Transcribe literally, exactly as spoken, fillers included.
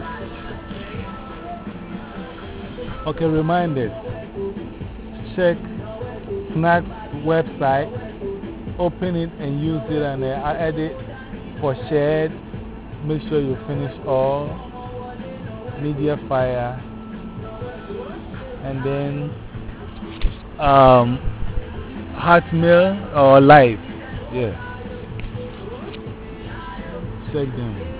Okay, reminders. Check Snacks website, open it and use it, and uh, I edit for shared. Make sure you finish all. Media fire, and then um, Hotmail or Live. Yeah, check them.